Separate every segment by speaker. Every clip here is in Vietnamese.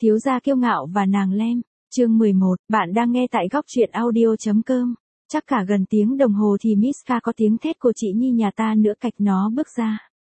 Speaker 1: Thiếu gia kiêu ngạo và nàng lem. Chương 11, bạn đang nghe tại góc truyện audio.com. Chắc cả gần tiếng đồng hồ thì Miska có tiếng thét của chị Nhi nhà ta nữa cạch nó bước ra.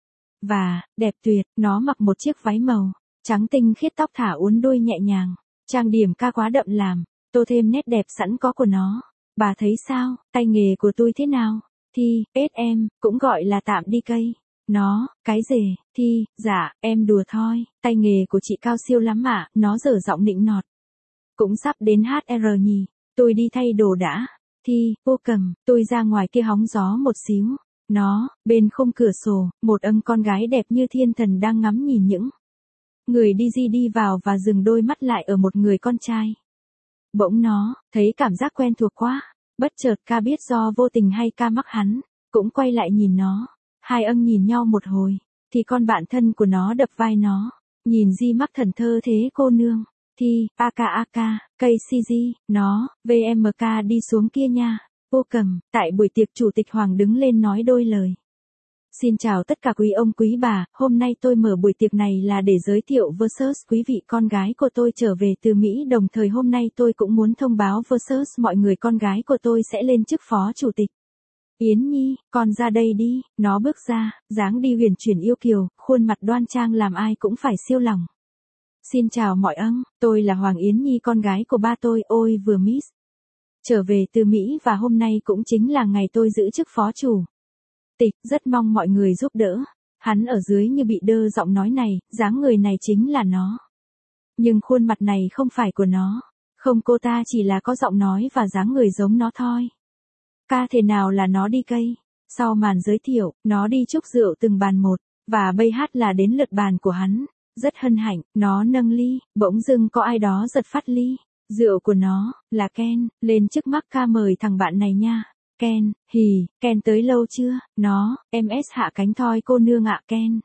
Speaker 1: Và, đẹp tuyệt, nó mặc một chiếc váy màu, trắng tinh khiết tóc thả uốn đuôi nhẹ nhàng. Trang điểm ca quá đậm làm, tô thêm nét đẹp sẵn có của nó. Bà thấy sao, tay nghề của tôi thế nào? Thi, em, cũng gọi là tạm đi cây. Nó, cái rể, Thi, dạ, em đùa thôi, tay nghề của chị cao siêu lắm ạ, nó dở giọng nịnh nọt. Cũng sắp đến HR nhỉ, tôi đi thay đồ đã. Thi, cô cầm, tôi ra ngoài kia hóng gió một xíu. Nó, bên khung cửa sổ, một con gái đẹp như thiên thần đang ngắm nhìn những người đi vào và dừng đôi mắt lại ở một người con trai. Bỗng nó, thấy cảm giác quen thuộc quá, bất chợt ca biết do vô tình hay ca mắc hắn, cũng quay lại nhìn nó. Hai nhìn nhau một hồi, thì con bạn thân của nó đập vai nó, nhìn Di mắc thần thơ thế cô nương. Thi, aka, KCG, nó, VMK đi xuống kia nha. Cô cầm, tại buổi tiệc chủ tịch Hoàng đứng lên nói đôi lời. Xin chào tất cả quý ông quý bà, hôm nay tôi mở buổi tiệc này là để giới thiệu versus quý vị con gái của tôi trở về từ Mỹ, đồng thời hôm nay tôi cũng muốn thông báo versus mọi người con gái của tôi sẽ lên chức phó chủ tịch. Yến Nhi, con ra đây đi, nó bước ra, dáng đi huyền chuyển yêu kiều, khuôn mặt đoan trang làm ai cũng phải siêu lòng. Xin chào mọi tôi là Hoàng Yến Nhi con gái của ba tôi, ôi vừa miss. Trở về từ Mỹ và hôm nay cũng chính là ngày tôi giữ chức phó chủ tịch, rất mong mọi người giúp đỡ. Hắn ở dưới như bị đơ giọng nói này, dáng người này chính là nó. Nhưng khuôn mặt này không phải của nó. Không, cô ta chỉ là có giọng nói và dáng người giống nó thôi. Ca thể nào là nó đi cây. Sau màn giới thiệu, nó đi chúc rượu từng bàn một, và bây hát là đến lượt bàn của hắn. Rất hân hạnh, nó nâng ly, bỗng dưng có ai đó giật phát ly. Rượu của nó, là Ken, lên trước mắt ca mời thằng bạn này nha. Ken, Ken tới lâu chưa? Nó, MS hạ cánh thôi cô nương ạ Ken.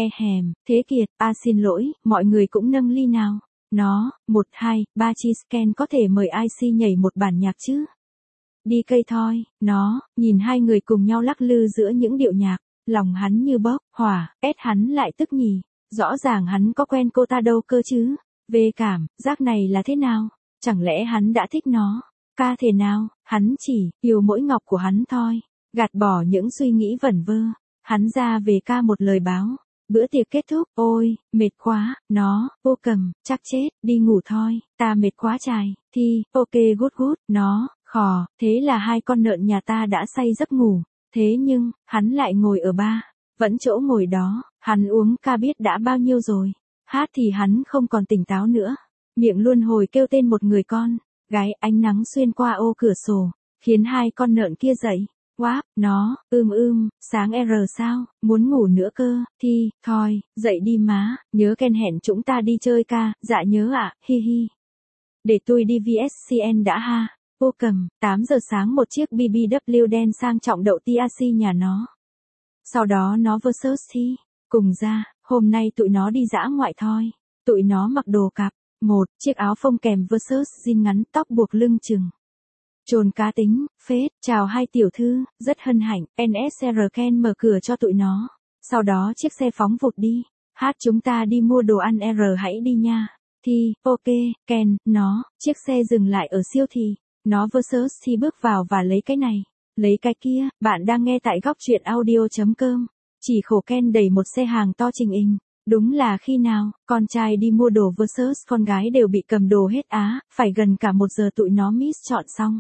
Speaker 1: Thế kiệt, xin lỗi, mọi người cũng nâng ly nào. Nó, 1, 2, 3 cheese Ken có thể mời IC nhảy một bản nhạc chứ? Đi cây thôi, nó, nhìn hai người cùng nhau lắc lư giữa những điệu nhạc, lòng hắn như bốc hỏa, hắn lại tức nhỉ. Rõ ràng hắn có quen cô ta đâu cơ chứ. Về cảm giác này là thế nào? Chẳng lẽ hắn đã thích nó? Ca thể nào, hắn chỉ yêu mỗi ngọc của hắn thôi. Gạt bỏ những suy nghĩ vẩn vơ, hắn ra về ca một lời báo. Bữa tiệc kết thúc, ôi, mệt quá, nó, cô cầm, chắc chết, đi ngủ thôi, ta mệt quá chài. Thi, ok good, nó, khò, thế là hai con nợn nhà ta đã say giấc ngủ. Thế nhưng, hắn lại ngồi ở ba, vẫn chỗ ngồi đó, hắn uống ca biết đã bao nhiêu rồi. Hát thì hắn không còn tỉnh táo nữa. Miệng luôn hồi kêu tên một người con gái, ánh nắng xuyên qua ô cửa sổ, khiến hai con nợn kia dậy. Wow, nó, sáng sao, muốn ngủ nữa cơ. Thi, thôi, dậy đi má, nhớ Ken hẹn chúng ta đi chơi ca, dạ nhớ ạ, hi. Để tôi đi VSCN đã ha. Cô cầm, 8 giờ sáng một chiếc BBW đen sang trọng đậu TRC nhà nó. Sau đó nó versus Thi, cùng ra, hôm nay tụi nó đi dã ngoại thôi. Tụi nó mặc đồ cặp. Một chiếc áo phông kèm versus jean ngắn, tóc buộc lưng chừng. Trồn cá tính, phết, chào hai tiểu thư, rất hân hạnh, NSR Ken mở cửa cho tụi nó. Sau đó chiếc xe phóng vụt đi. Hát chúng ta đi mua đồ ăn hãy đi nha. Thi, ok, Ken, nó, chiếc xe dừng lại ở siêu thị. Nó versus Thi bước vào và lấy cái này, lấy cái kia, bạn đang nghe tại góc truyện audio.com. Chỉ khổ Ken đẩy một xe hàng to trình hình. Đúng là khi nào, con trai đi mua đồ versus con gái đều bị cầm đồ hết á, phải gần cả 1 giờ tụi nó miss chọn xong.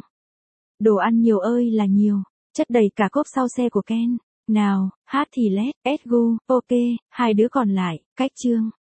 Speaker 1: Đồ ăn nhiều ơi là nhiều, chất đầy cả cốp sau xe của Ken. Nào, hát thì let's go, ok, hai đứa còn lại, cách chương.